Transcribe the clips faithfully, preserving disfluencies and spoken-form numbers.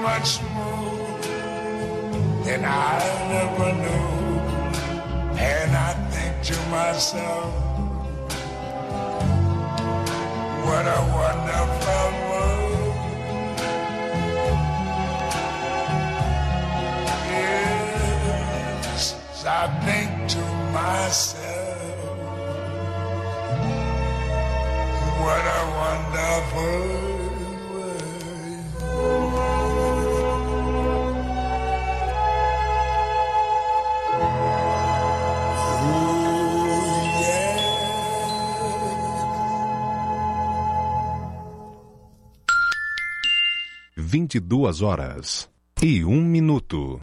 much more than I never knew. And I think to myself, what a wonderful world. Yes, I think to myself, what a wonderful world. Vinte e duas horas e um minuto.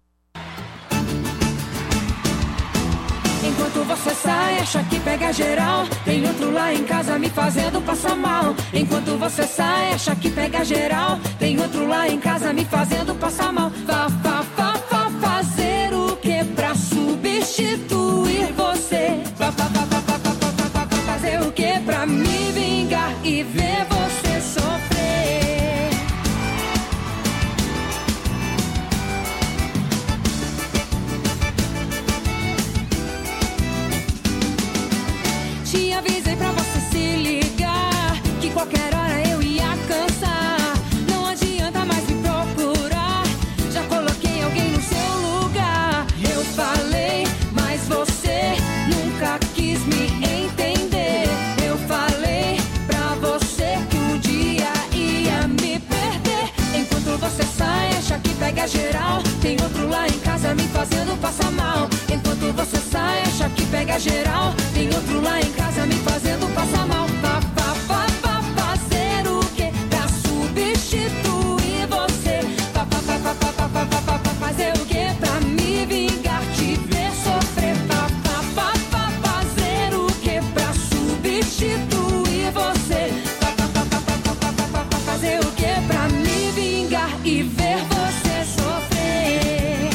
Enquanto você sai, acha que pega geral. Tem outro lá em casa me fazendo passar mal. Enquanto você sai, acha que pega geral. Tem outro lá em casa me fazendo passar mal. Vá, vá, vá, vá fazer o que pra substituir você? Vá, vá, vá, vá, vá, vá, vá, vá, vá fazer o que pra me vingar e ver você sofrer? Te avisei pra você se ligar, que qualquer hora eu ia cansar. Não adianta mais me procurar, já coloquei alguém no seu lugar. Eu falei, mas você nunca quis me entender. Eu falei pra você que um dia ia me perder. Enquanto você sai, acha que pega geral. Tem outro lá em casa me fazendo passar mal. Enquanto você sai, acha que pega geral. Tem outro lá em casa me fazendo passar mal. Vá, vá, vá, vá fazer o que pra substituir você? Vá, vá, vá, vá, vá, vá, vá, vá, vá fazer o que pra me vingar, te ver sofrer? Vá, vá, vá, vá fazer o que pra substituir você? Vá, vá, vá, vá, vá, vá, vá, vá, vá fazer o que pra me vingar e ver você sofrer?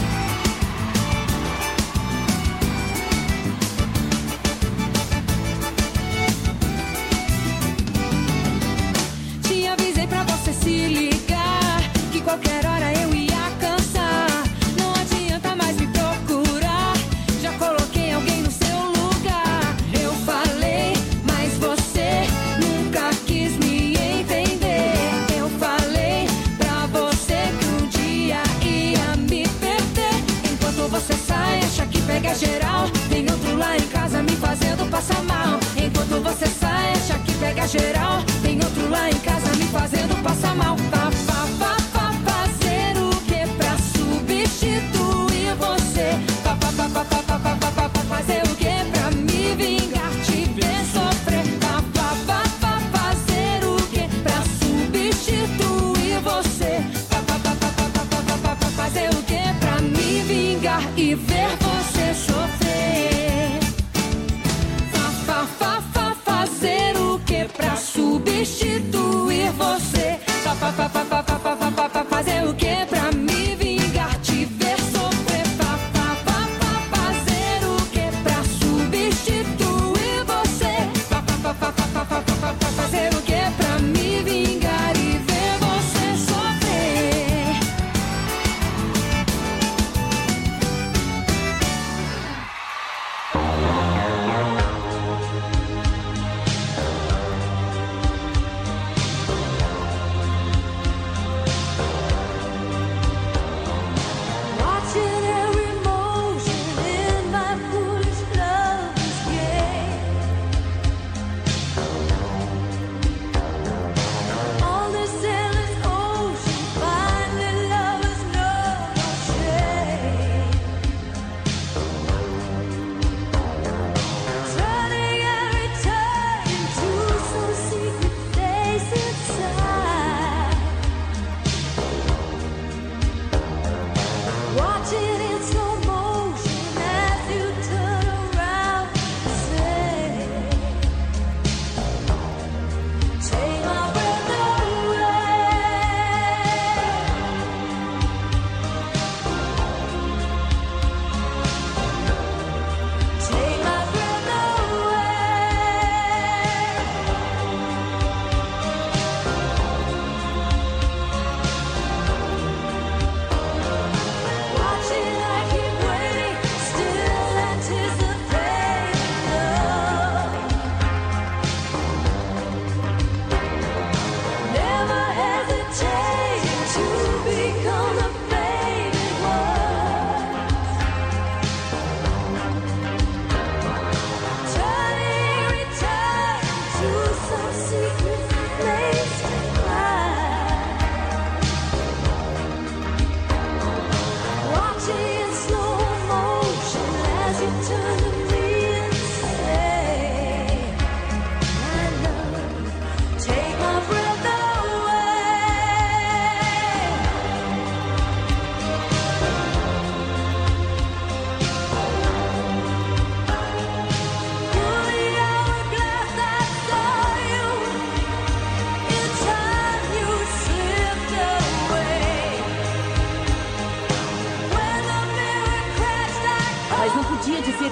Te avisei pra você se ligar, que qualquer hora eu ia cansar. Não adianta mais me procurar, já coloquei alguém no seu lugar. Eu falei, mas você nunca quis me entender. Eu falei pra você que um dia ia me perder. Enquanto você sai, acha que pega geral. Tem outro lá em casa me fazendo passar mal. Enquanto você sai, acha que pega geral. Tem outro lá em casa me fazendo passar mal. Vá, vá, vá, vá fazer o que pra substituir você? Vá, vá, vá, vá, vá, vá, vá, vá, vá fazer o que pra me vingar, te ver sofrer? Vá, vá, vá, vá fazer o que pra substituir você? Vá, vá, vá, vá, vá, vá, vá, vá, vá fazer o que pra me vingar e ver você sofrer? Vá, vá, vá, vá fazer o que pra substituir você? Vá, vá, vá, vá, vá, vá, vá, vá, vá fazer o que pra me vingar, te ver sofrer? Vá, vá, vá, vá fazer o que pra substituir você? Vá, vá, vá, vá, vá, vá, vá, vá, vá fazer o que pra me vingar e ver você sofrer?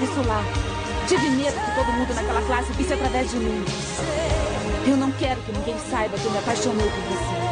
isso lá. Tive medo que todo mundo naquela classe visse através de mim. Eu não quero que ninguém saiba que eu me apaixonei por você.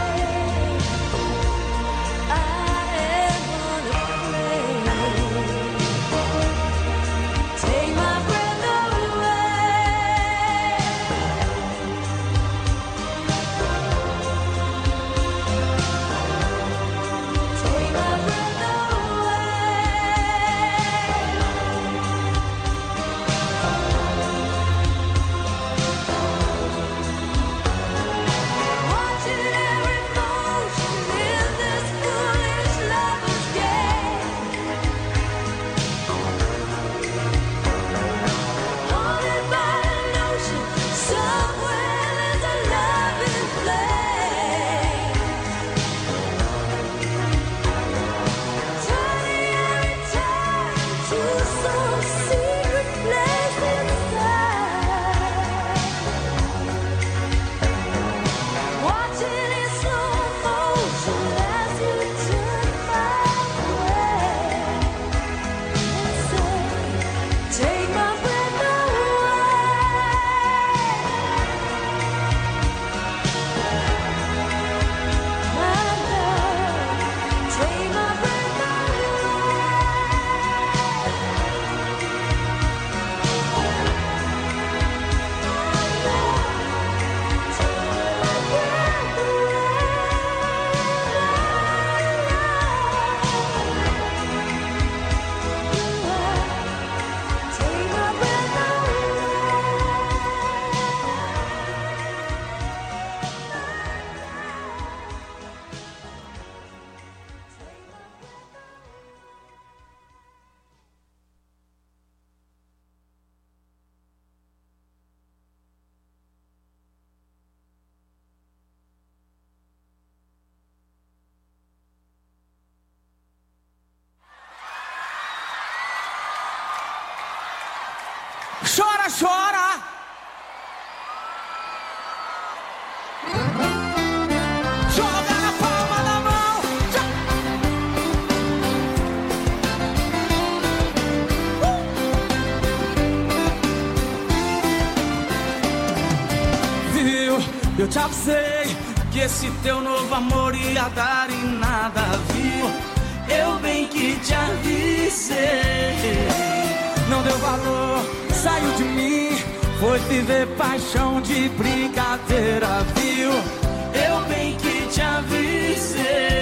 Chora, chora. Joga na palma da mão. Uh! Viu, eu te avisei que esse teu novo amor ia dar em nada, viu? Eu bem que te avisei. Não deu valor, saiu de mim, foi viver paixão de brincadeira, viu? Eu bem que te avisei.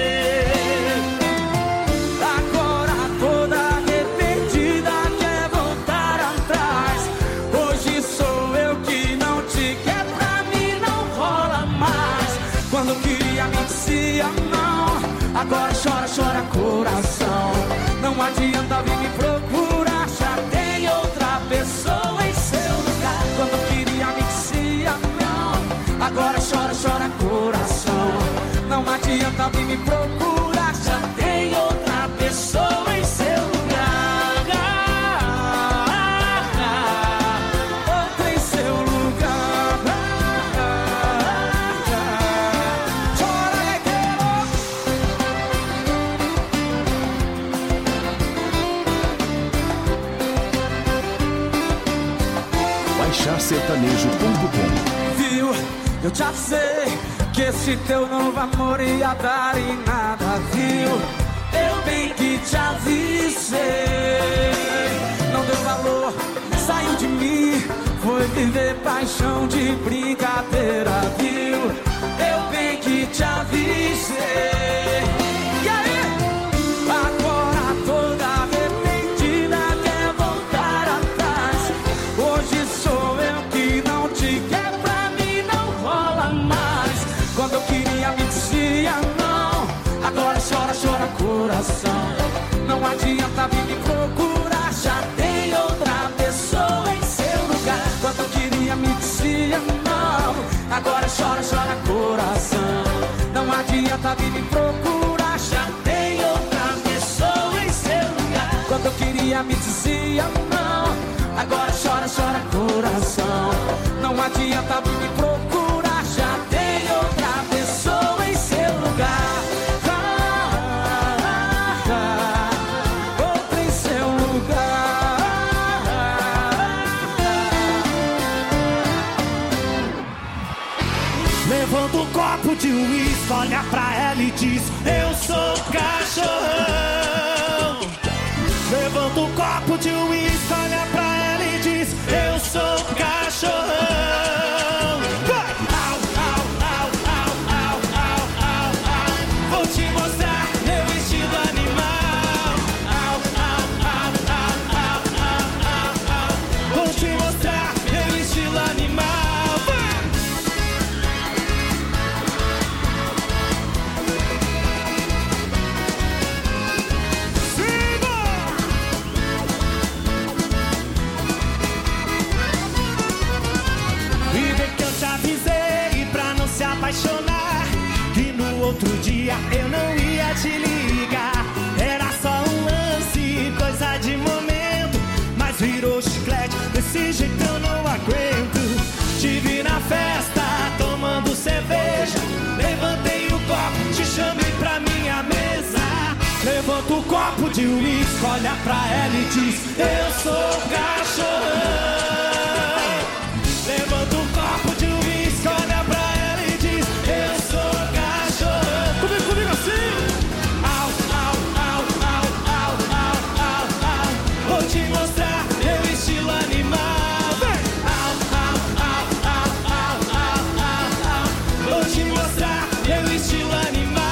Agora toda arrependida quer voltar atrás. Hoje sou eu que não te quer, pra mim não rola mais. Quando eu queria me dizia não, agora chora, chora coração. Não adianta vir me procurar, já tem outra pessoa em seu lugar. Quando eu queria me dizia não, agora chora, chora coração. Não adianta vir me procurar, já tem outra pessoa em seu lugar. Outra em seu lugar. Chora, legueiro. baixar sertanejo ponto com. Viu, eu te avisei que esse teu novo amor ia dar em nada, viu? Eu bem que te avisei. Não deu valor, saiu de mim, foi viver paixão de brincadeira, viu? Eu bem que te avisei. E aí? Agora toda arrependida quer voltar atrás. Hoje sou eu que não te quer, pra mim não rola mais. Quando eu queria me dizia não, agora chora, chora coração. Não adianta vir me procurar, já tem outra pessoa em seu lugar. Quando eu queria me dizia não, agora chora, chora coração. Não adianta vir me procurar, já tem outra pessoa em seu lugar. Quando eu queria me dizia não, agora chora, chora coração. Não adianta vir me procurar, já tem outra pessoa em seu lugar. Ah, ah, ah, outra em seu lugar. de uísque, olha pra ela e diz: eu sou cachorrão. Levanta o copo de uísque, olha pra ela e diz: eu sou cachorrão. Vai! Au, au, au, au, au, au, au, au. Vou te mostrar meu estilo animal. Au, au, au, au, au, au, au, au. Vou te mostrar meu estilo animal. Vai! Avisei pra não se apaixonar, que no outro dia eu não ia te ligar. Era só um lance, coisa de momento, mas virou chiclete, desse jeito eu não aguento. Te vi na festa, tomando cerveja, levantei o copo, te chamei pra minha mesa. Levanta o copo de uísque, olha pra ela e diz: eu sou cachorrão. Levanta o copo de uísque, olha pra ela e diz: eu sou cachorrão. Comigo, comigo assim. Au, au, au, au, au, au, au, au. Vou te mostrar meu estilo animal. Vem! Au, au, au, au, au, au, au, au. Vou te mostrar meu estilo animal.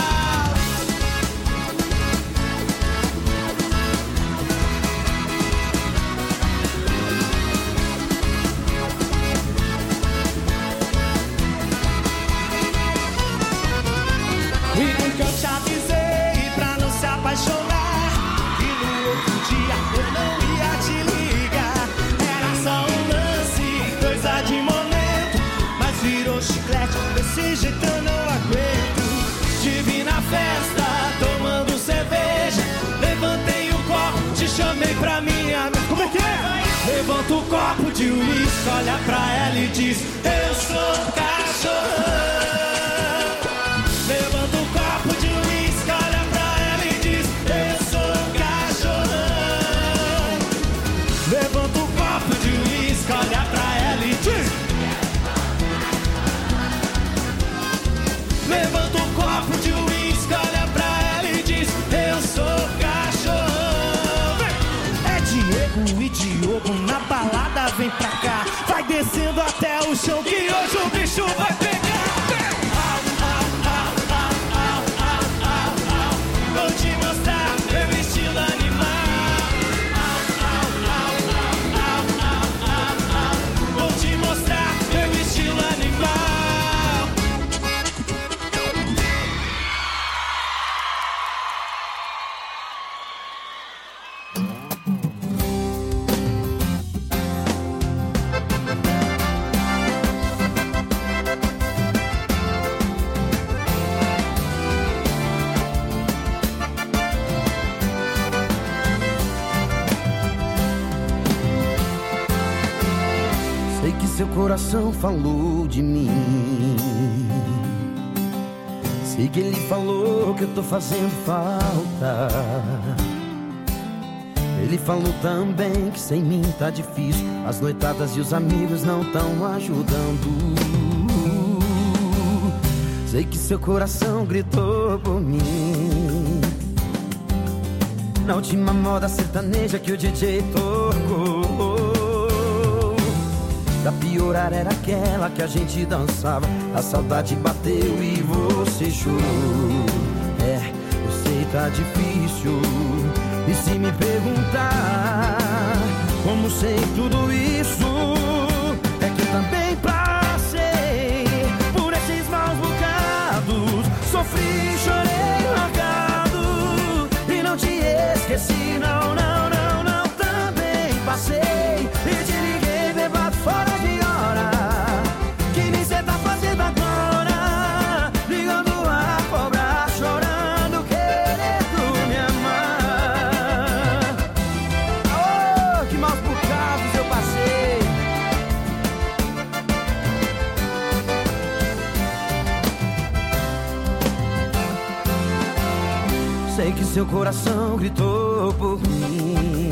E nunca eu te avisei pra não se apaixonar, e no outro dia eu não ia te ligar. Era só um lance, coisa de momento, mas virou chiclete, desse jeito eu não aguento. Te vi na festa, tomando cerveja, levantei o copo, te chamei pra minha... Como é que é? Levanta o copo de uísque, olha pra ela e diz: eu sou cachorrão. Levanta o copo de uísque, olha pra ela e diz: eu sou cachorrão. Levanta o copo de uísque, olha pra ela e diz: levanta o copo de uísque, olha pra ela e diz: eu sou cachorrão. É Diego e Diogo na balada, vem pra cá. Vai descendo até o chão que hoje o bicho vai pegar. Vou te mostrar meu estilo animal. Au, au, au, au, au, au, au. Vou te mostrar meu estilo animal. Seu coração falou de mim. Sei que ele falou que eu tô fazendo falta. Ele falou também que sem mim tá difícil. As noitadas e os amigos não tão ajudando. Sei que seu coração gritou por mim na última moda sertaneja que o D J tocou. Pra piorar era aquela que a gente dançava. A saudade bateu e você chorou. É, eu sei tá difícil. E se me perguntar como sei tudo isso, é que também passei por esses maus bocados. Sofri, chorei, largado e não te esqueci, não, não, não, não. Também passei e te liguei bebado fora de hora. Que nem cê tá fazendo agora, ligando a cobrar, chorando, querendo me amar. Oh, que maus bocados eu passei. Sei que seu coração gritou por mim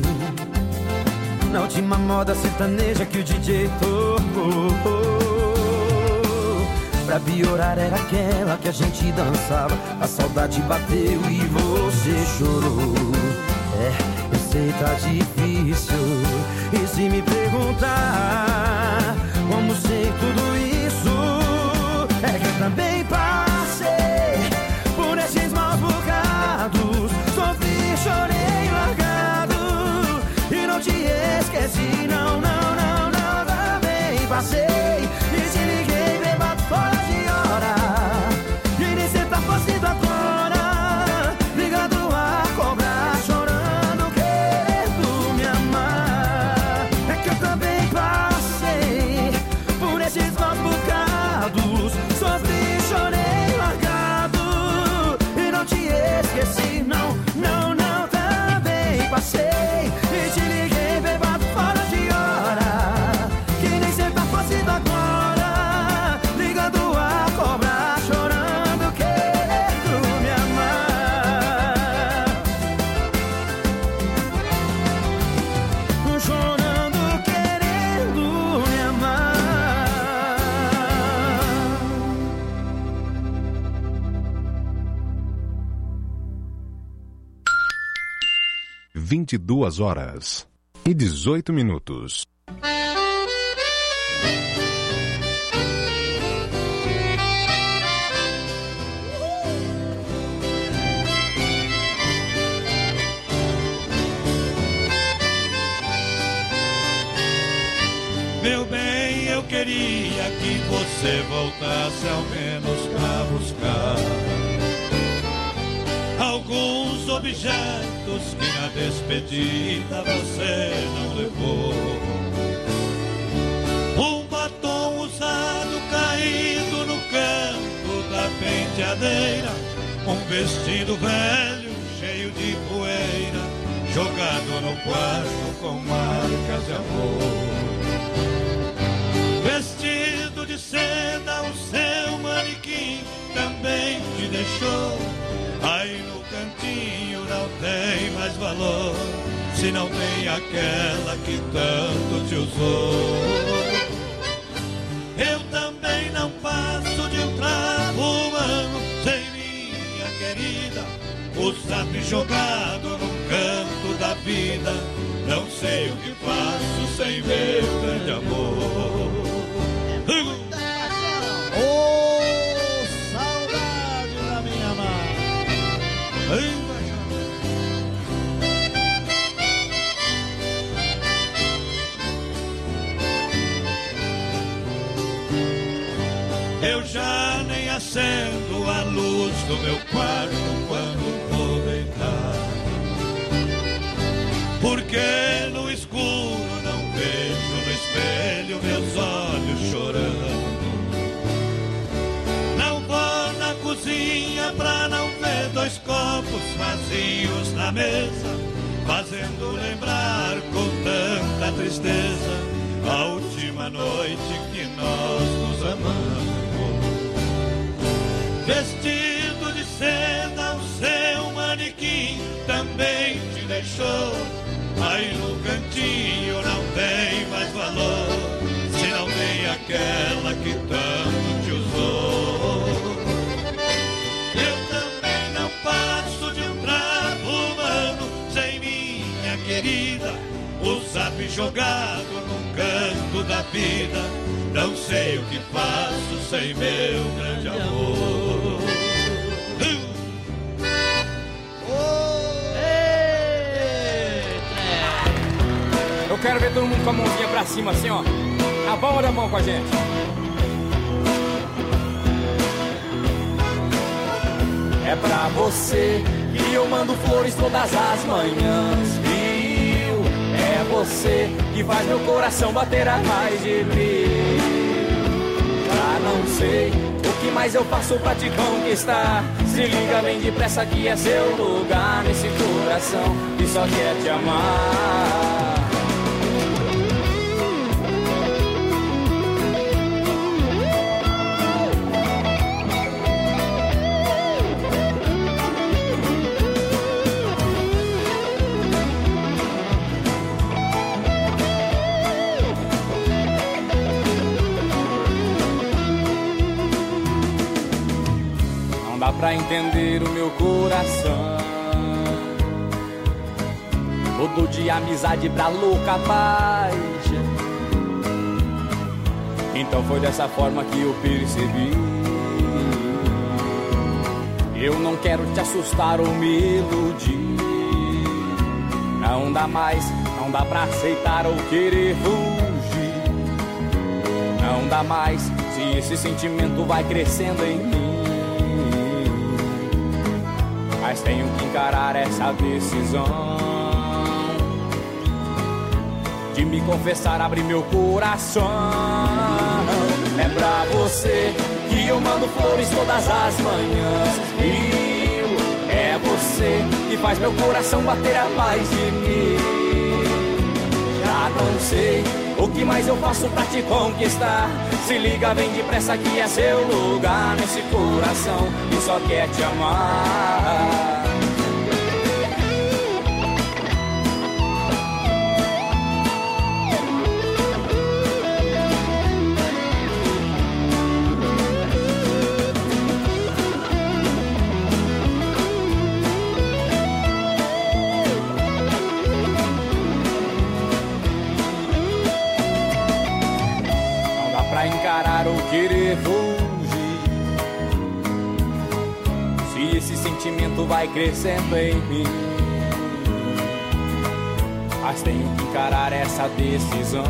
na última moda sertaneja que o D J tocou. Pra piorar era aquela que a gente dançava. A saudade bateu e você chorou. É, eu sei tá difícil. E se me perguntar como sei tudo isso, é que eu também passei por esses maus bocados. Sofri, chorei, largado e não te esqueci. Não, não, não, não, também passei. E te liguei, bêbado fora de hora. E nem cê tá fazendo agora, ligado a cobrar, chorando, querendo me amar. É que eu também passei por esses maus bocados. Sofri, chorei, largado e não te esqueci. Não, não, não, também passei. E te liguei, bêbado fora de hora. Que nem cê tá fazendo agora, ligando a cobrar, chorando, querendo me amar. Chorando, querendo me amar. vinte e duas horas e dezoito minutos. Meu bem, eu queria que você voltasse ao menos pra buscar alguns objetos que na despedida você não levou. Um batom usado caído no canto da penteadeira, um vestido velho cheio de poeira, jogado no quarto com marcas de amor. Vestido de seda, o seu manequim também te deixou. Aí no cantinho não tem mais valor, se não tem aquela que tanto te usou. Eu também não passo de um trapo humano sem minha querida, o zap jogado num canto da vida. Não sei o que faço sem meu grande amor. Oh, saudade da minha mãe. Eu já nem acendo a luz do meu quarto quando vou deitar, porque no escuro não vejo no espelho meus olhos chorando. Não vou na cozinha pra não ver dois copos vazios na mesa, fazendo lembrar com tanta tristeza a última noite que nós nos amamos. Vestido de seda, o seu manequim também te deixou. Aí no cantinho não tem mais valor, se não tem aquela que tanto te usou. Eu também não passo de um trapo humano sem minha querida, o zap jogado num canto da vida. Não sei o que faço sem meu grande amor. Eu quero ver todo mundo com a mãozinha pra cima assim, ó. A palma da mão com a gente. É pra você que eu mando flores todas as manhãs, viu? É você que faz meu coração bater a mais de mil. Já não sei o que mais eu faço pra te conquistar. Se liga bem depressa que é seu lugar nesse coração que só quer te amar. entender o meu coração. Mudou de amizade pra louca paixão. Então foi dessa forma que eu percebi. Eu não quero te assustar ou me iludir. Não dá mais, não dá pra aceitar ou querer fugir. Não dá mais, se esse sentimento vai crescendo em mim. Mas tenho que encarar essa decisão de me confessar, abrir meu coração. É pra você que eu mando flores todas as manhãs. E é você que faz meu coração bater a paz de mim. Já não sei o que mais eu faço pra te conquistar. Se liga, vem depressa que é seu lugar nesse coração que só quer te amar. Encarar ou querer fugir. Se esse sentimento vai crescendo em mim. Mas tenho que encarar essa decisão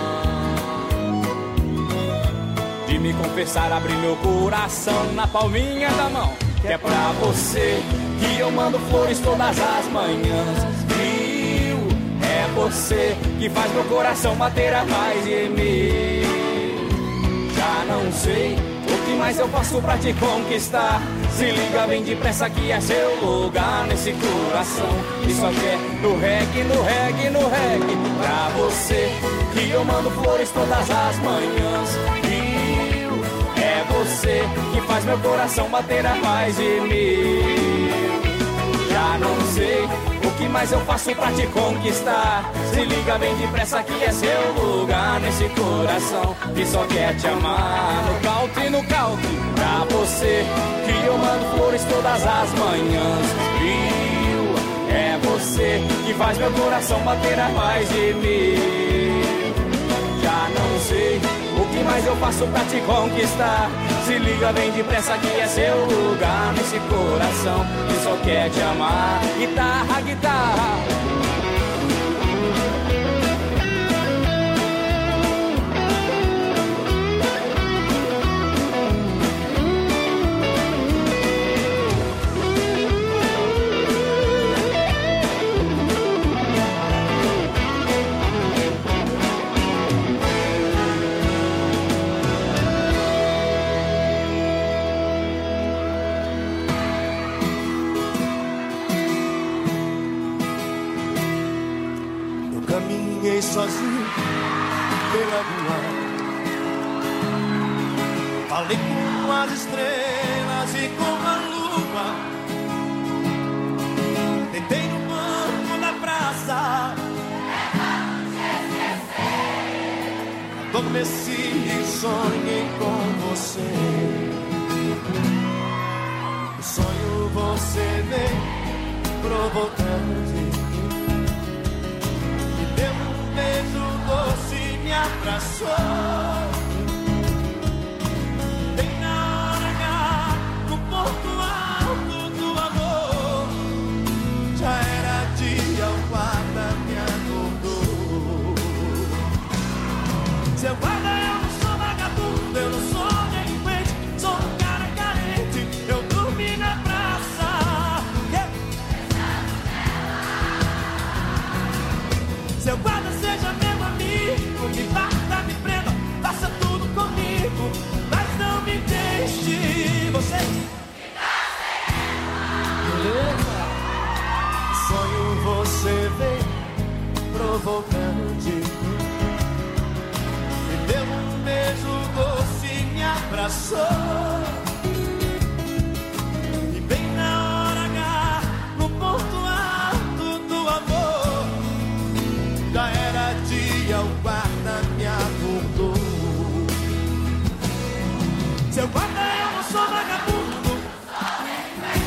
de me confessar, abrir meu coração na palminha da mão. Que é pra você que eu mando flores todas as manhãs. Viu? É você que faz meu coração bater a paz de mim. Já não sei o que mais eu faço pra te conquistar. Se liga, vem depressa que é seu lugar nesse coração que só quer no reggae, no reggae, no reggae. Pra você que eu mando flores todas as manhãs. E é você que faz meu coração bater a paz de mim. Já não sei o que mais eu faço pra te conquistar. Se liga, vem depressa que é seu lugar nesse coração que só quer te amar. No country, no country. Pra você que eu mando flores todas as manhãs. Viu? É você que faz meu coração bater a paz de mim. Já não sei o que mais eu faço pra te conquistar. Se liga, vem depressa que é seu lugar nesse coração que só quer te amar. Guitarra, guitarra. Sozinho pela rua, falei com as estrelas e com a lua. Deitei no banco da praça, adormeci e sonhei com você. No sonho você vem provocante, beijo doce me abraçou. Bem na hora H, no ponto alto do amor. Já era dia, o guarda me acordou. Seu guarda, eu não sou vagabundo, eu não sou delinquente, sou um cara carente, eu dormi na praça. Yeah. Seu guarda, seja meu amigo, me bata, me prenda, faça tudo comigo, mas não me deixe. Você beleza? Sonho você vem provocante, me deu um beijo doce e me abraçou. E bem na hora H, no ponto alto do amor, já era dia, o guarda me acordou. Seu guarda, eu não sou vagabundo,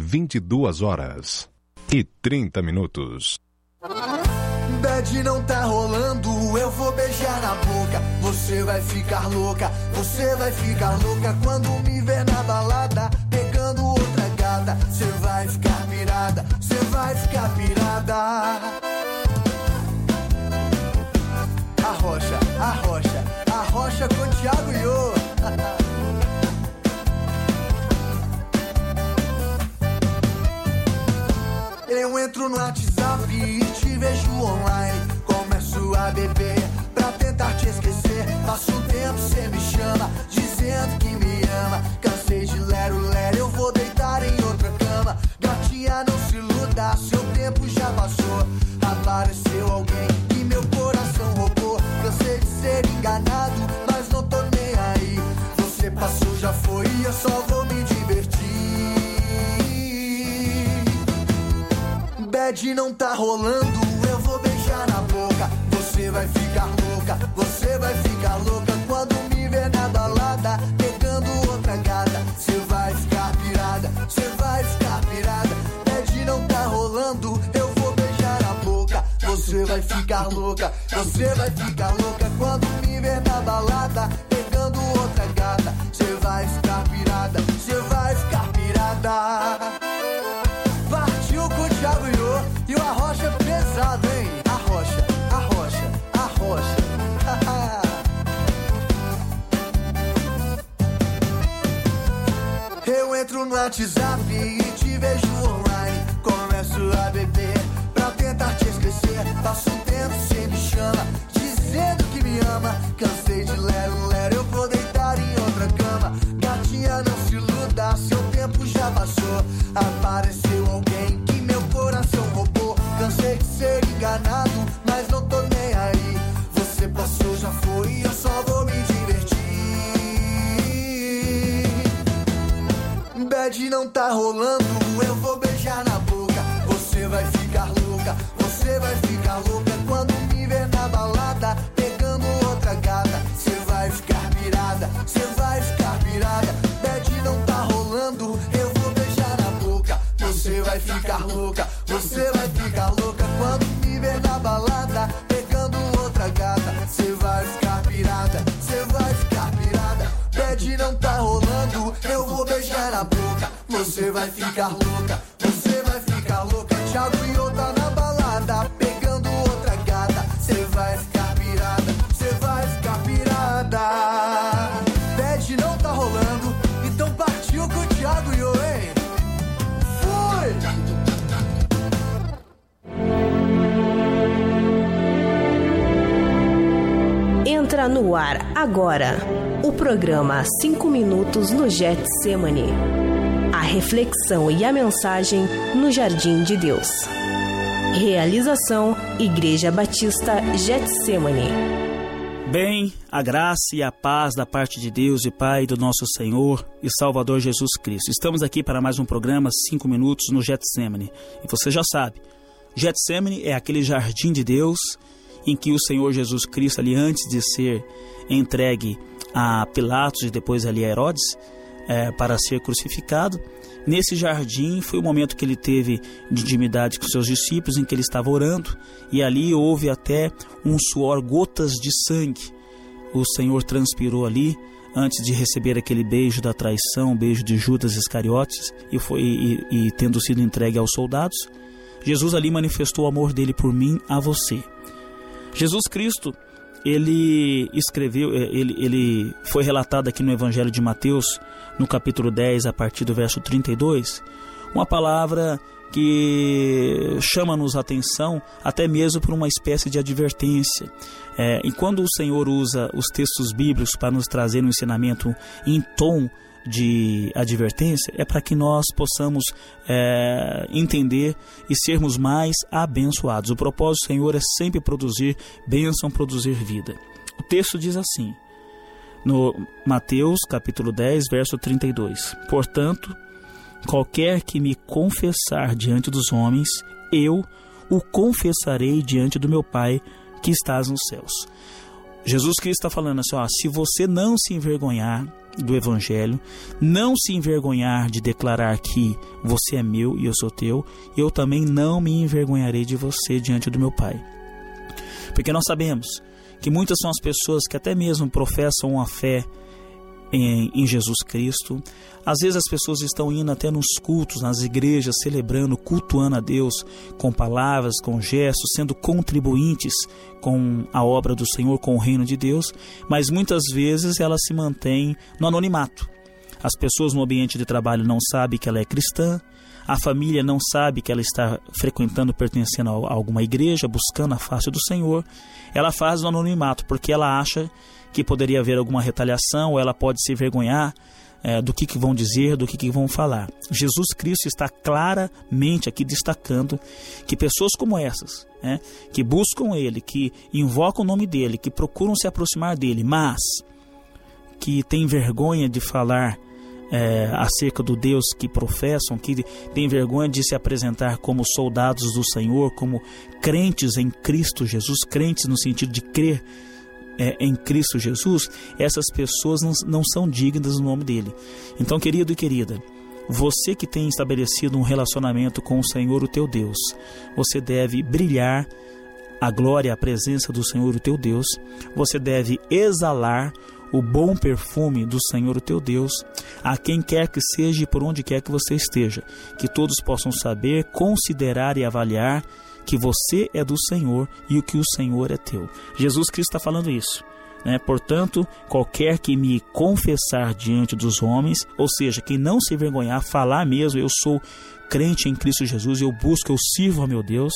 vinte e duas horas e trinta minutos. Bad não tá rolando, eu vou beijar na boca. Você vai ficar louca, você vai ficar louca quando me ver na balada, pegando outra gata. Você vai ficar pirada, você vai ficar pirada. Arrocha, arrocha, arrocha com Thiago Iô. Eu entro no WhatsApp e te vejo online. Começo a beber pra tentar te esquecer. Passa um tempo, cê me chama, dizendo que me ama. Cansei de lero, lero, eu vou deitar em outra cama. Gatinha, não se iluda, seu tempo já passou. Apareceu alguém que meu coração roubou. Cansei de ser enganado, mas não tô nem aí. Você passou, já foi, eu só vou me divertir. Bad não tá rolando, eu vou beijar na boca. Você vai ficar louca, você vai ficar louca quando me ver na balada, pegando outra gata. Você vai ficar pirada, você vai ficar pirada. Bad não tá rolando, eu vou beijar na boca. Você vai ficar louca, você vai ficar louca quando me ver na balada, pegando outra gata. Você vai ficar pirada, você vai ficar pirada. Partiu com o Thiago Iô e o Arrocha pesado, hein? Arrocha, arrocha, arrocha. Eu entro no WhatsApp e te vejo online. Começo a beber pra tentar te esquecer. Passo um tempo, cê me chama, dizendo que me ama. Cansei de lero, lero, eu vou deitar em outra cama. Gatinha, não se iluda, seu tempo já passou. Apareceu alguém que meu coração roubou. Cansei de ser enganado, mas não tô nem aí. Você passou, já foi, eu só vou me divertir. Bad não tá rolando, eu vou beijar na boca. Você vai ficar louca, você vai ficar louca quando me ver na balada, pegando outra gata. Você vai ficar pirada, você vai ficar pirada. Bad não tá rolando, eu vou beijar na boca. Você vai ficar louca, você vai ficar louca quando me ver na balada, pegando outra gata. Você vai ficar pirada, você vai ficar pirada. Bad não tá rolando, eu vou beijar na boca. Você vai ficar louca, você vai ficar louca. Thiago Iô tá na balada, pegando outra gata. Você vai ficar pirada, você vai ficar pirada. Bad não tá rolando, então partiu com o Thiago Iô, hein? Fui! Entra no ar agora o programa cinco minutos no Getsemane. A reflexão e a mensagem no Jardim de Deus. Realização Igreja Batista Getsemane. Bem, a graça e a paz da parte de Deus e Pai do nosso Senhor e Salvador Jesus Cristo. Estamos aqui para mais um programa cinco minutos no Getsemane. E você já sabe, Getsemane é aquele jardim de Deus em que o Senhor Jesus Cristo, ali antes de ser entregue a Pilatos e depois ali a Herodes, é, para ser crucificado, nesse jardim foi o momento que ele teve de intimidade com seus discípulos, em que ele estava orando, e ali houve até um suor, gotas de sangue. O Senhor transpirou ali antes de receber aquele beijo da traição, o beijo de Judas Iscariotes, e, foi, e, e tendo sido entregue aos soldados, Jesus ali manifestou o amor dele por mim, a você. Jesus Cristo, ele escreveu, ele, ele foi relatado aqui no Evangelho de Mateus, no capítulo dez, a partir do verso trinta e dois, uma palavra que chama-nos a atenção, até mesmo por uma espécie de advertência. É, e quando o Senhor usa os textos bíblicos para nos trazer um ensinamento em tom de advertência, é para que nós possamos é, entender e sermos mais abençoados. O propósito do Senhor é sempre produzir bênção, produzir vida. O texto diz assim, no Mateus capítulo dez, verso trinta e dois: portanto, qualquer que me confessar diante dos homens, eu o confessarei diante do meu Pai que estás nos céus. Jesus Cristo está falando assim, ó, se você não se envergonhar do Evangelho, não se envergonhar de declarar que você é meu e eu sou teu, eu também não me envergonharei de você diante do meu Pai. Porque nós sabemos que muitas são as pessoas que até mesmo professam uma fé Em, em Jesus Cristo. Às vezes as pessoas estão indo até nos cultos, nas igrejas, celebrando, cultuando a Deus com palavras, com gestos, sendo contribuintes com a obra do Senhor, com o reino de Deus, mas muitas vezes ela se mantém no anonimato. As pessoas no ambiente de trabalho não sabem que ela é cristã, a família não sabe que ela está frequentando, pertencendo a alguma igreja, buscando a face do Senhor. Ela faz no anonimato porque ela acha que poderia haver alguma retaliação, ou ela pode se envergonhar é, do que, que vão dizer, do que, que vão falar. Jesus Cristo está claramente aqui destacando que pessoas como essas, né, que buscam Ele, que invocam o nome dEle, que procuram se aproximar dEle, mas que têm vergonha de falar é, acerca do Deus que professam, que têm vergonha de se apresentar como soldados do Senhor, como crentes em Cristo Jesus, crentes no sentido de crer É, em Cristo Jesus, essas pessoas não, não são dignas do nome dele. Então, querido e querida, você que tem estabelecido um relacionamento com o Senhor, o teu Deus, você deve brilhar a glória, a presença do Senhor, o teu Deus. Você deve exalar o bom perfume do Senhor, o teu Deus, a quem quer que seja e por onde quer que você esteja, que todos possam saber, considerar e avaliar que você é do Senhor e o que o Senhor é teu. Jesus Cristo está falando isso, né? Portanto, qualquer que me confessar diante dos homens, ou seja, quem não se envergonhar, falar mesmo, eu sou crente em Cristo Jesus, eu busco, eu sirvo a meu Deus,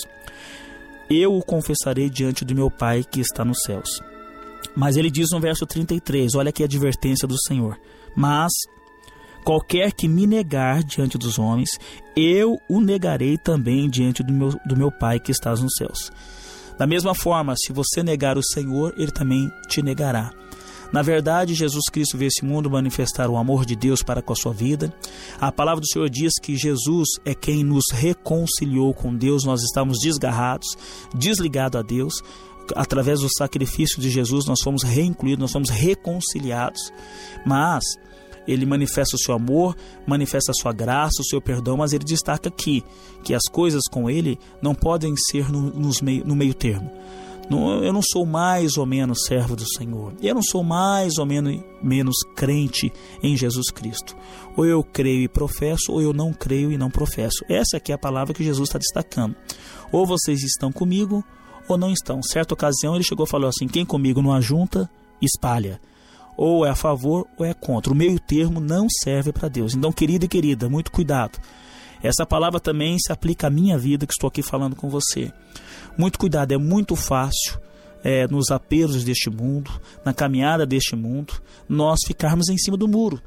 eu o confessarei diante do meu Pai que está nos céus. Mas ele diz no verso trinta e três, olha aqui a advertência do Senhor: mas qualquer que me negar diante dos homens, eu o negarei também diante do meu, do meu Pai que estás nos céus. Da mesma forma, se você negar o Senhor, Ele também te negará. Na verdade, Jesus Cristo veio a esse mundo manifestar o amor de Deus para com a sua vida. A palavra do Senhor diz que Jesus é quem nos reconciliou com Deus. Nós estávamos desgarrados, desligados a Deus. Através do sacrifício de Jesus, nós fomos reincluídos, nós fomos reconciliados. Mas Ele manifesta o seu amor, manifesta a sua graça, o seu perdão, mas Ele destaca aqui que as coisas com Ele não podem ser no, nos meio, no meio termo. Não, eu não sou mais ou menos servo do Senhor, eu não sou mais ou menos, menos crente em Jesus Cristo. Ou eu creio e professo, ou eu não creio e não professo. Essa aqui é a palavra que Jesus está destacando. Ou vocês estão comigo, ou não estão. Certa ocasião Ele chegou e falou assim: quem comigo não ajunta, espalha. Ou é a favor ou é contra. O meio termo não serve para Deus. Então, querido e querida, muito cuidado. Essa palavra também se aplica à minha vida, que estou aqui falando com você. Muito cuidado, é muito fácil é, nos apelos deste mundo, na caminhada deste mundo, nós ficarmos em cima do muro.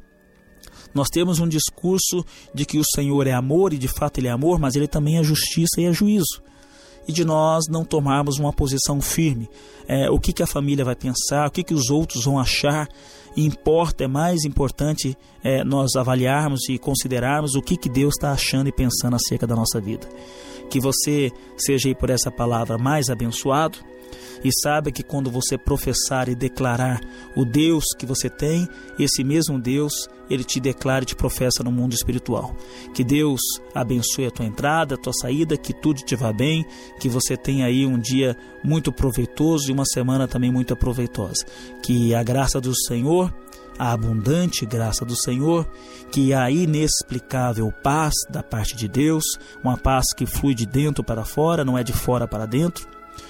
Nós temos um discurso de que o Senhor é amor, e de fato Ele é amor, mas Ele também é justiça e é juízo. E de nós não tomarmos uma posição firme. É, o que, que a família vai pensar, o que, que os outros vão achar. Importa, é mais importante é, nós avaliarmos e considerarmos o que, que Deus está achando e pensando acerca da nossa vida. Que você seja aí por essa palavra mais abençoado, e saiba que quando você professar e declarar o Deus que você tem, esse mesmo Deus, Ele te declara e te professa no mundo espiritual. Que Deus abençoe a tua entrada, a tua saída, que tudo te vá bem, que você tenha aí um dia muito proveitoso e uma semana também muito proveitosa. Que a graça do Senhor, a abundante graça do Senhor, que a inexplicável paz da parte de Deus, uma paz que flui de dentro para fora, não é de fora para dentro,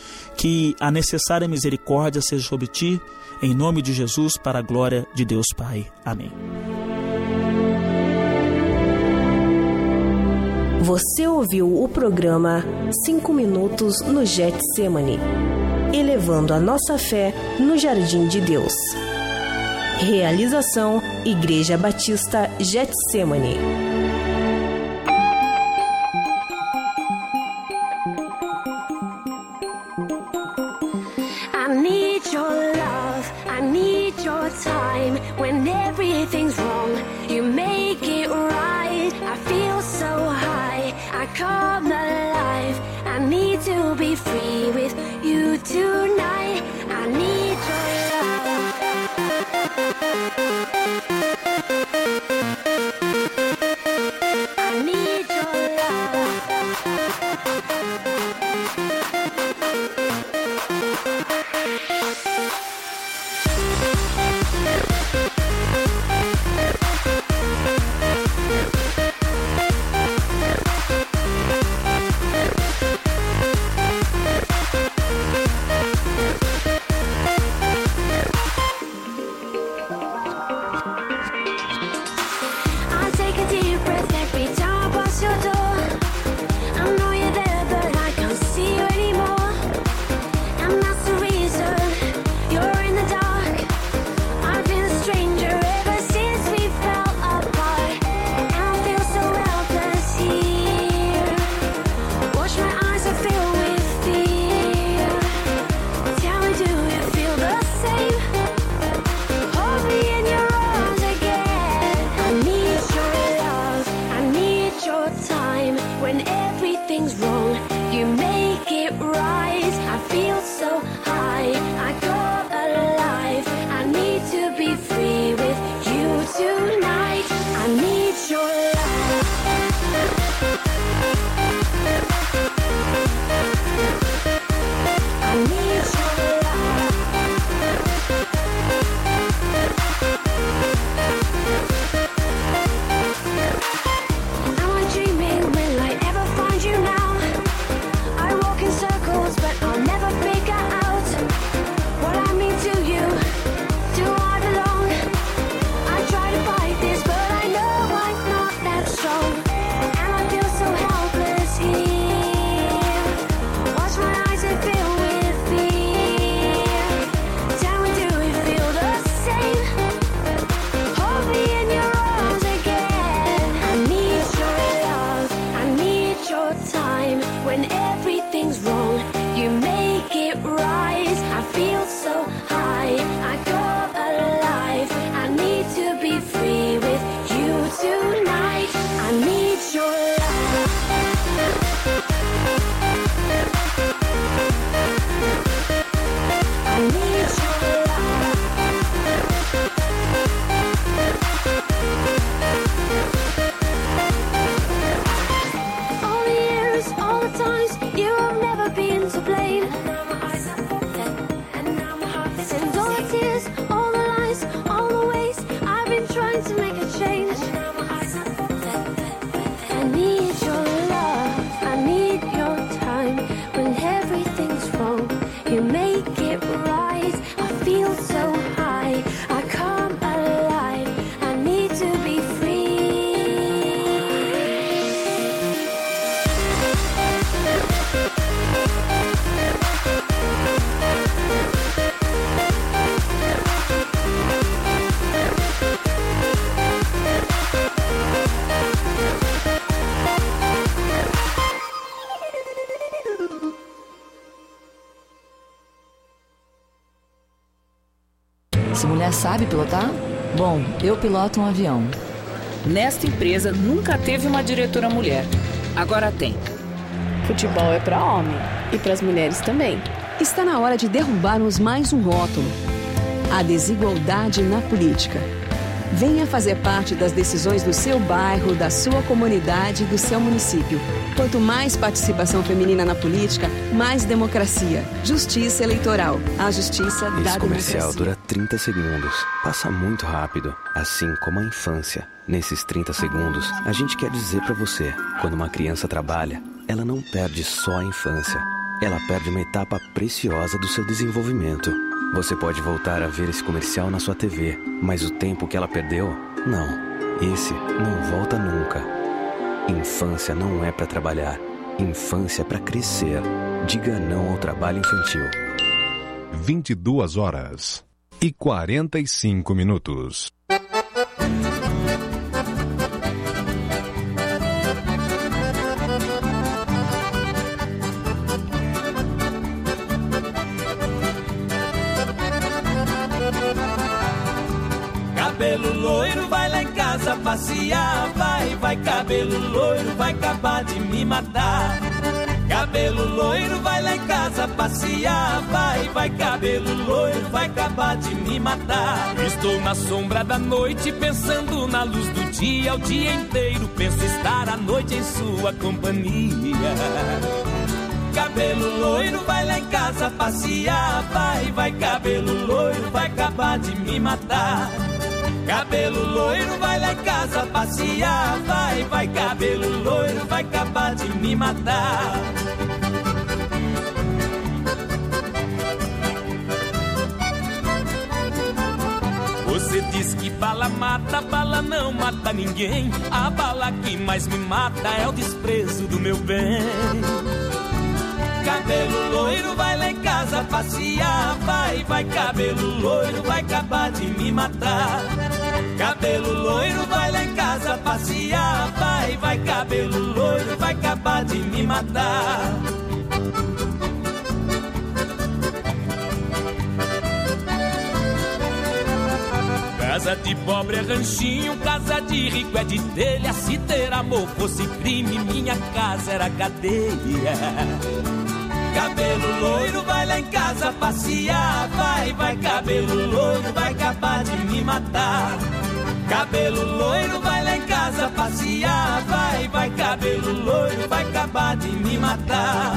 que a necessária misericórdia seja sobre ti, em nome de Jesus, para a glória de Deus Pai. Amém. Você ouviu o programa cinco minutos no Getsemane, elevando a nossa fé no jardim de Deus. Realização Igreja Batista Getsemane. I need your love, I need your time. When everything's wrong, you make it right. I feel so high, I come alive. I need to be free with you tonight. I need your love. sabe pilotar? Bom, eu piloto um avião. Nesta empresa nunca teve uma diretora mulher. Agora tem. Futebol é para homem e para as mulheres também. Está na hora de derrubarmos mais um rótulo: a desigualdade na política. Venha fazer parte das decisões do seu bairro, da sua comunidade e do seu município. Quanto mais participação feminina na política, mais democracia. Justiça eleitoral. A justiça da Esse comercial democracia. dura trinta segundos. Passa muito rápido, assim como a infância. Nesses trinta segundos, a gente quer dizer pra você: quando uma criança trabalha, ela não perde só a infância. Ela perde uma etapa preciosa do seu desenvolvimento. Você pode voltar a ver esse comercial na sua T V, mas o tempo que ela perdeu, não. Esse não volta nunca. Infância não é pra trabalhar. Infância é pra crescer. Diga não ao trabalho infantil. vinte e duas horas e quarenta e cinco minutos. Cabelo loiro, vai lá em casa passear. Vai, vai, cabelo loiro, vai acabar de me matar. Cabelo loiro, vai lá em casa passear. Vai, vai, cabelo loiro, vai acabar de me matar. Estou na sombra da noite, pensando na luz do dia. O dia inteiro penso estar à noite em sua companhia. Cabelo loiro, vai lá em casa passear. Vai, vai, cabelo loiro, vai acabar de me matar. Cabelo loiro, vai lá em casa passear. Vai, vai, cabelo loiro, vai acabar de me matar. Você diz que bala mata, bala não mata ninguém. A bala que mais me mata é o desprezo do meu bem. Cabelo loiro, vai lá em casa passear. Vai, vai, cabelo loiro, vai acabar de me matar. Cabelo loiro, vai lá em casa passear. Vai, vai, cabelo loiro, vai acabar de me matar. Casa de pobre é ranchinho, casa de rico é de telha. Se ter amor fosse crime, minha casa era cadeia. Cabelo loiro, vai lá em casa passear. Vai, vai, cabelo loiro, vai acabar de me matar. Cabelo loiro, vai lá em casa passear. Vai, vai, cabelo loiro, vai acabar de me matar.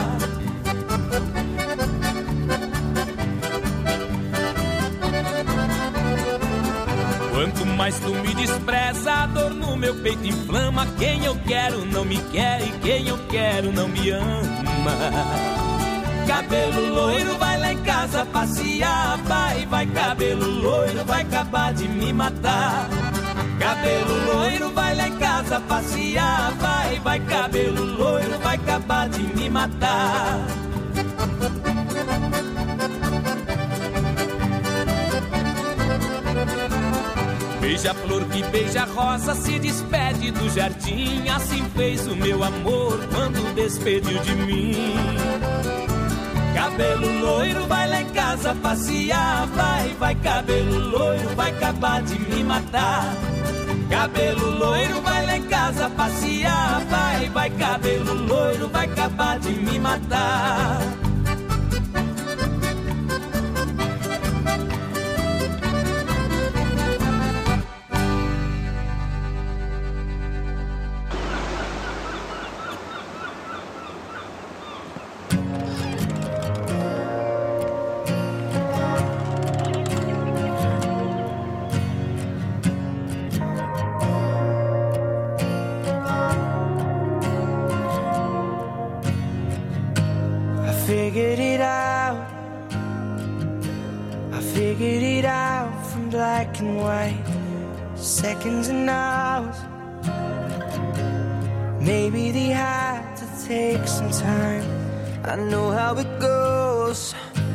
Quanto mais tu me despreza, a dor no meu peito inflama. Quem eu quero não me quer e quem eu quero não me ama. Cabelo loiro, vai lá em casa passear. Vai, vai, cabelo loiro, vai acabar de me matar. Cabelo loiro, vai lá em casa passear. Vai, vai, cabelo loiro, vai acabar de me matar. Beija-flor que beija-rosa se despede do jardim. Assim fez o meu amor quando despediu de mim. Cabelo loiro, vai lá em casa passear. Vai, vai, cabelo loiro, vai acabar de me matar. Cabelo loiro, vai lá em casa passear. Vai, vai, cabelo loiro, vai acabar de me matar. Figured it out, I figured it out from black and white, seconds and hours. Maybe they had to take some time. I know how it goes,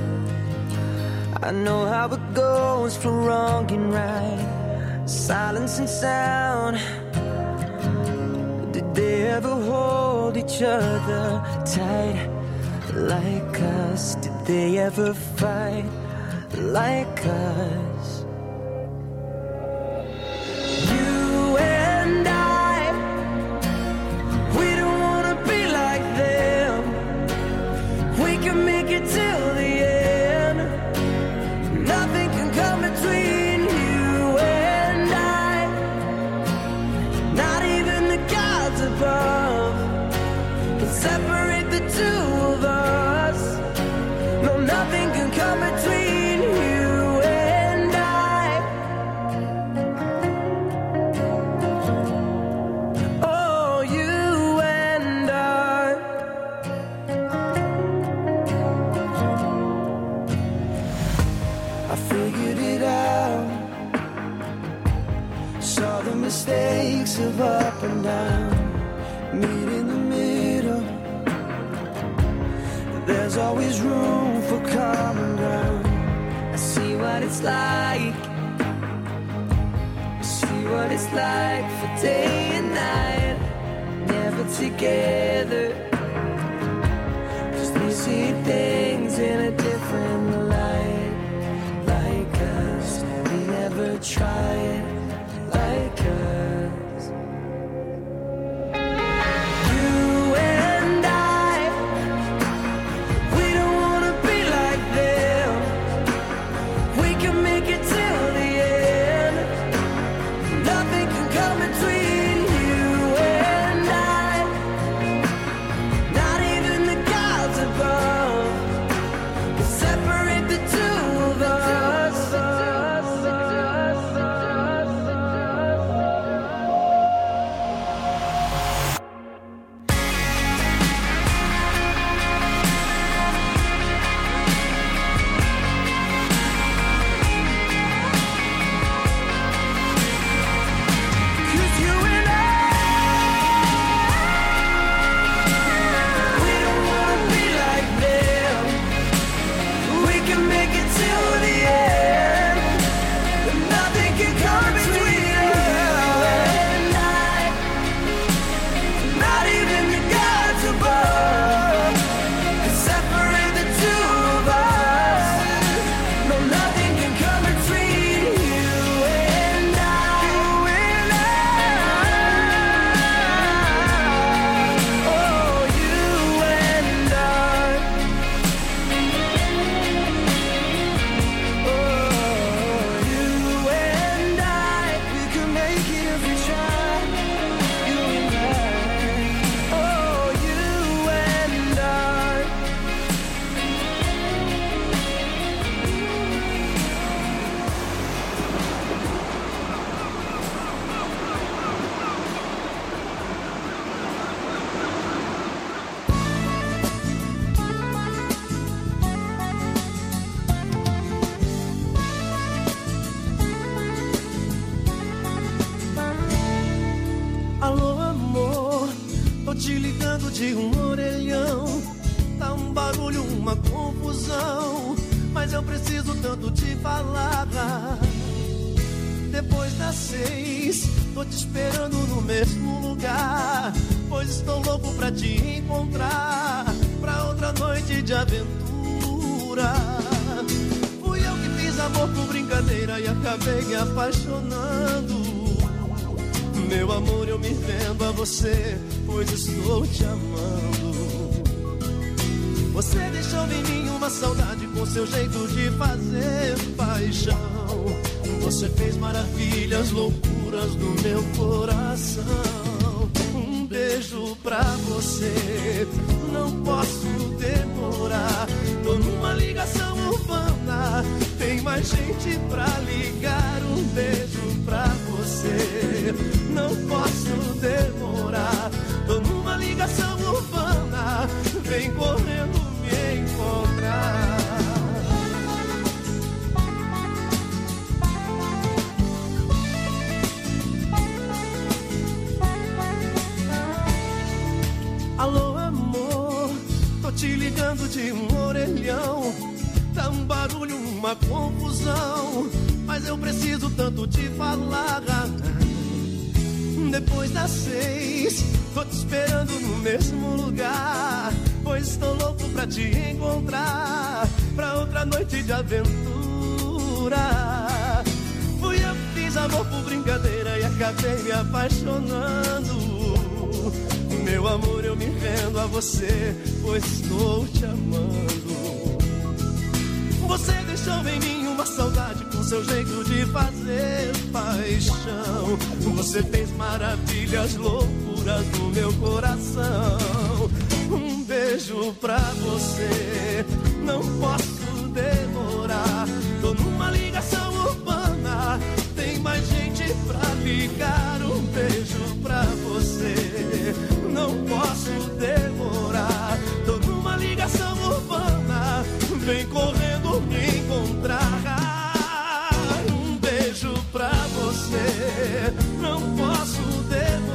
I know how it goes for wrong and right, silence and sound. Did they ever hold each other tight? Like us, did they ever fight like us? of up and down, meet in the middle. There's always room for common ground. I see what it's like, I see what it's like for day and night, never together. Cause we see things in a different light. Like us, we never tried like us. You and I, we don't wanna be like them. We can make it till the end. Nothing can come between you and I. Not even the gods above can separate the two of us. Alô, amor, tô te ligando de um orelhão. Tá um barulho, uma confusão, mas eu preciso tanto te falar. Depois das seis, tô te esperando no mesmo lugar, pois estou louco pra te encontrar, pra outra noite de aventura. Fui eu que fiz amor por brincadeira e acabei me apaixonando. Meu amor, eu me vendo a você, pois estou te amando. Você deixou em mim uma saudade com seu jeito de fazer paixão. Você fez maravilhas, loucuras no meu coração. Um beijo pra você, não posso demorar. Tô numa ligação urbana, tem mais gente pra ligar. Um beijo pra você, não posso demorar. Tô numa ligação urbana, vem correndo me encontrar. Alô, amor, tô te ligando de um orelhão. Tá um barulho, uma confusão, mas eu preciso tanto te falar. Depois das seis, tô te esperando no mesmo lugar, pois estou louco pra te encontrar, pra outra noite de aventura. Fui eu que fiz amor por brincadeira e acabei me apaixonando. Meu amor, eu me rendo a você, pois estou te amando. Você deixou em mim uma saudade com seu jeito de fazer paixão. Você fez maravilhas, loucuras no meu coração. Um beijo pra você, não posso demorar. Tô numa ligação urbana, tem mais gente pra ligar. Um beijo pra você, não posso demorar. Tô numa ligação urbana, vem correndo me encontrar. Um beijo pra você, não posso demorar.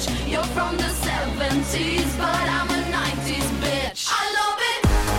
switch. You're from the seventies, but I'm a nineties bitch. I love it.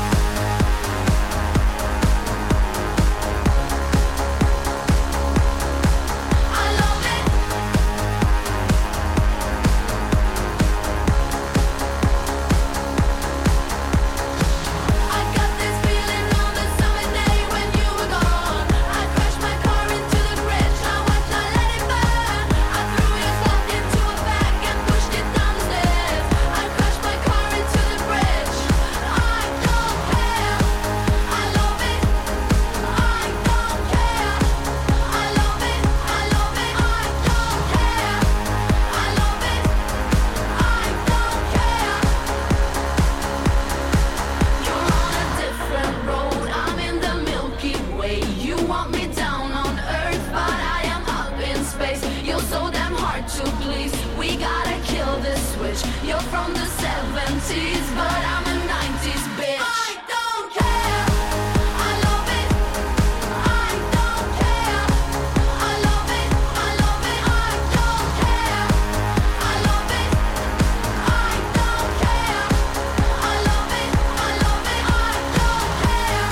You're from the seventies, but I'm a nineties bitch. I don't care. I love it. I don't care. I love it. I love it. I don't care. I love it. I don't care. I love it. I love it. I don't care.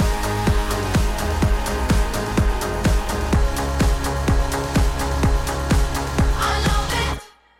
I love it.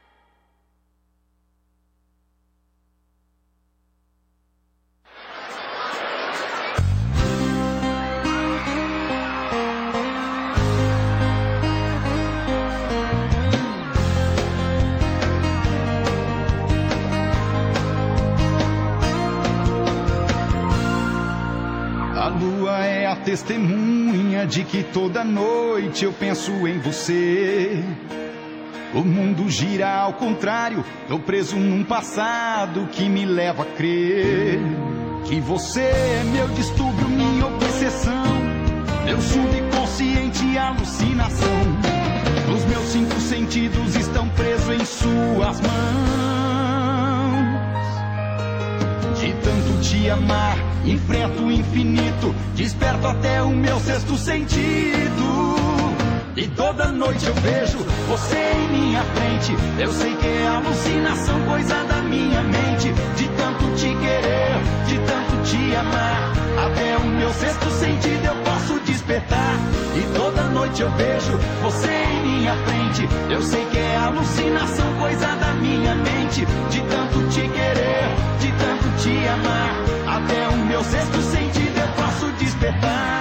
A lua é a testemunha de que toda noite eu penso em você. O mundo gira ao contrário, tô preso num passado que me leva a crer que você é meu distúrbio, minha obsessão, meu subconsciente e alucinação. Os meus cinco sentidos estão presos em suas mãos. De tanto te amar, enfrento o infinito, desperto até o meu sexto sentido. E toda noite eu vejo você em minha frente. Eu sei que é alucinação, coisa da minha mente. De tanto te querer, de tanto te amar, até o meu sexto sentido eu posso despertar. E toda noite eu vejo você em minha frente. Eu sei que é alucinação, coisa da minha mente. De tanto te querer, de tanto te amar, até o meu sexto sentido eu posso despertar.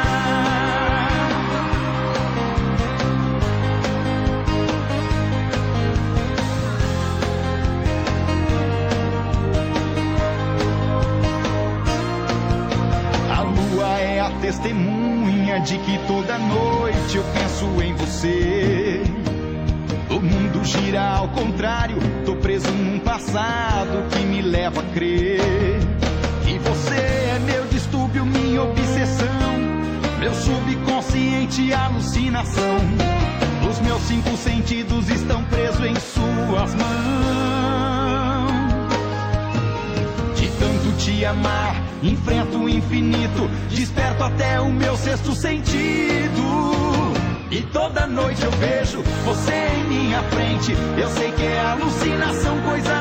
A testemunha de que toda noite eu penso em você. O mundo gira ao contrário, tô preso num passado que me leva a crer que você é meu distúrbio, minha obsessão, meu subconsciente e alucinação. Os meus cinco sentidos estão presos em suas mãos. De tanto te amar, enfrento o infinito, desperto até o meu sexto sentido. E toda noite eu vejo você em minha frente. Eu sei que é alucinação, coisa